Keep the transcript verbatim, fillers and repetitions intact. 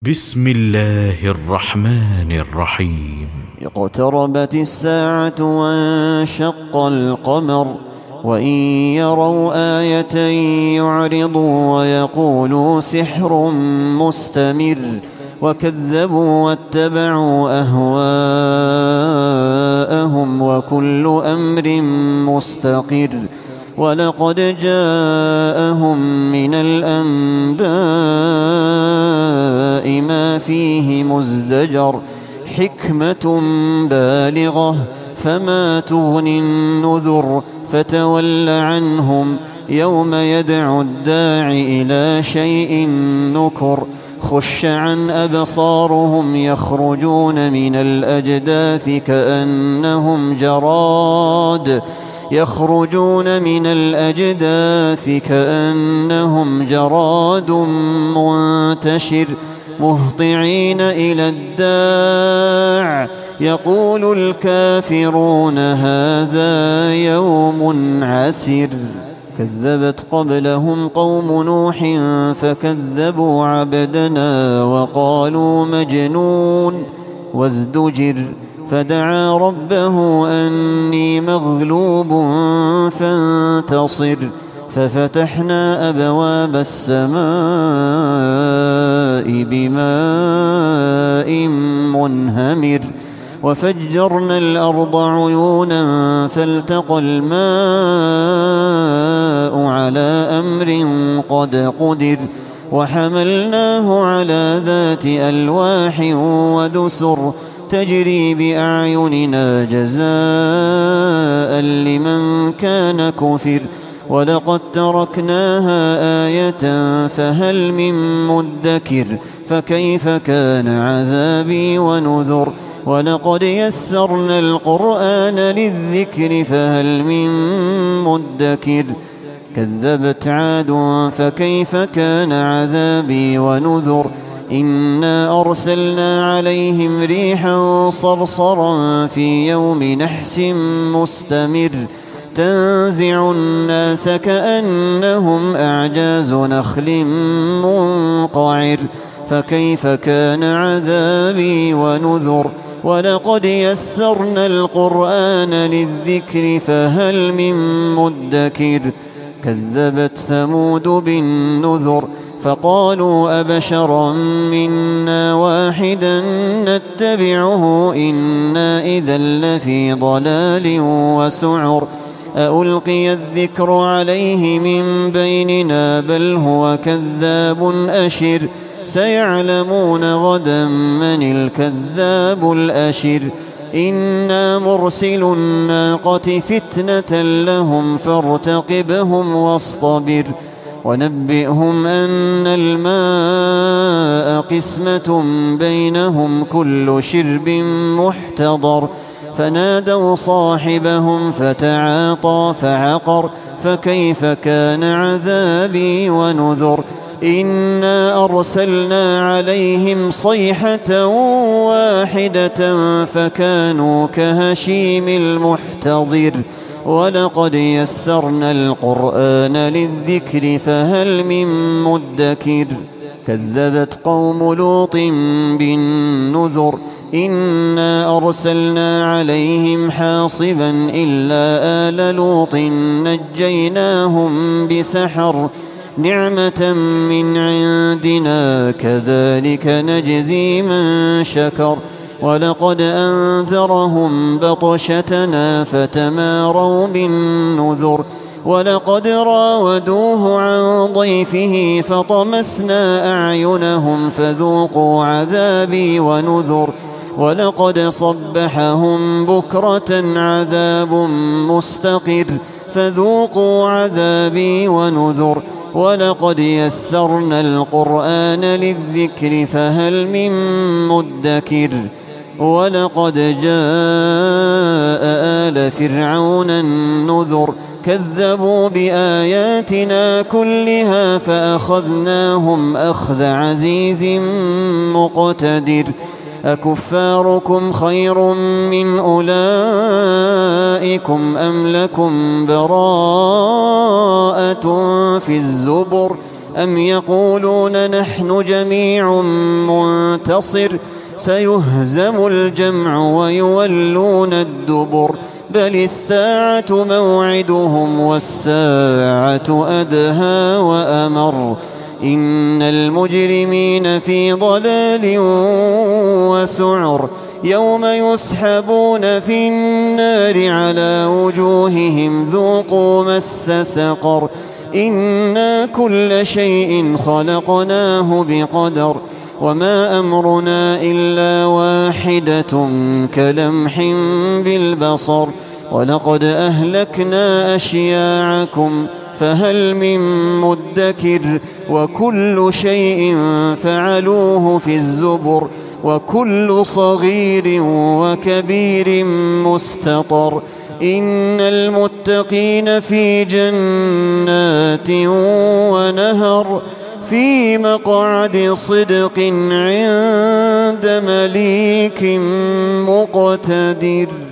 بسم الله الرحمن الرحيم. اقتربت الساعة وانشق القمر وإن يروا آية يعرضوا ويقولوا سحر مستمر وكذبوا واتبعوا أهواءهم وكل أمر مستقر ولقد جاءهم من الأنباء ما فيه مزدجر حكمة بالغة فما تغني النذر فتول عنهم يوم يدعو الداع إلى شيء نكر خش عن أبصارهم يخرجون من الأجداث كأنهم جراد يخرجون من الأجداث كأنهم جراد منتشر مهطعين إلى الداع يقول الكافرون هذا يوم عسر. كذبت قبلهم قوم نوح فكذبوا عبدنا وقالوا مجنون وازدجر فدعا ربه أني مغلوب فانتصر ففتحنا أبواب السماء بماء منهمر وفجرنا الأرض عيونا فالتقى الماء على أمر قد قدر وحملناه على ذات ألواح ودسر تجري بأعيننا جزاء لمن كان كفر ولقد تركناها آية فهل من مدكر فكيف كان عذابي ونذر ولقد يسرنا القرآن للذكر فهل من مدكر كذبت عاد فكيف كان عذابي ونذر إنا أرسلنا عليهم ريحا صرصرا في يوم نحس مستمر تنزع الناس كأنهم أعجاز نخل منقعر فكيف كان عذابي ونذر ولقد يسرنا القرآن للذكر فهل من مدكر كذبت ثمود بالنذر فقالوا أبشرا منا واحدا نتبعه إنا إذا لفي ضلال وسعر ألقي الذكر عليه من بيننا بل هو كذاب أشر سيعلمون غدا من الكذاب الأشر إنا مرسل الناقة فتنة لهم فارتقبهم واصطبر ونبئهم أن الماء قسمة بينهم كل شرب محتضر فنادوا صاحبهم فتعاطى فعقر فكيف كان عذابي ونذر إنا أرسلنا عليهم صيحة واحدة فكانوا كهشيم المحتضر ولقد يسرنا القرآن للذكر فهل من مدكر كذبت قوم لوط بالنذر إنا أرسلنا عليهم حاصبا إلا آل لوط نجيناهم بسحر نعمة من عندنا كذلك نجزي من شكر ولقد أنذرهم بطشتنا فتماروا بالنذر ولقد راودوه عن ضيفه فطمسنا أعينهم فذوقوا عذابي ونذر ولقد صبحهم بكرة عذاب مستقر فذوقوا عذابي ونذر ولقد يسرنا القرآن للذكر فهل من مدكر ولقد جاء آل فرعون النذر كذبوا بآياتنا كلها فأخذناهم أخذ عزيز مقتدر أكفاركم خير من أولئكم أم لكم براءة في الزبر أم يقولون نحن جميع منتصر سيهزم الجمع ويولون الدبر بل الساعة موعدهم والساعة أدهى وأمر إن المجرمين في ضلال وسعر يوم يسحبون في النار على وجوههم ذوقوا مس سقر إنا كل شيء خلقناه بقدر وما أمرنا إلا واحدة كلمح بالبصر ولقد أهلكنا أشياعكم فهل من مدكر وكل شيء فعلوه في الزبر وكل صغير وكبير مستطر إن المتقين في جنات ونهر في مقعد صدق عند مليك مقتدر.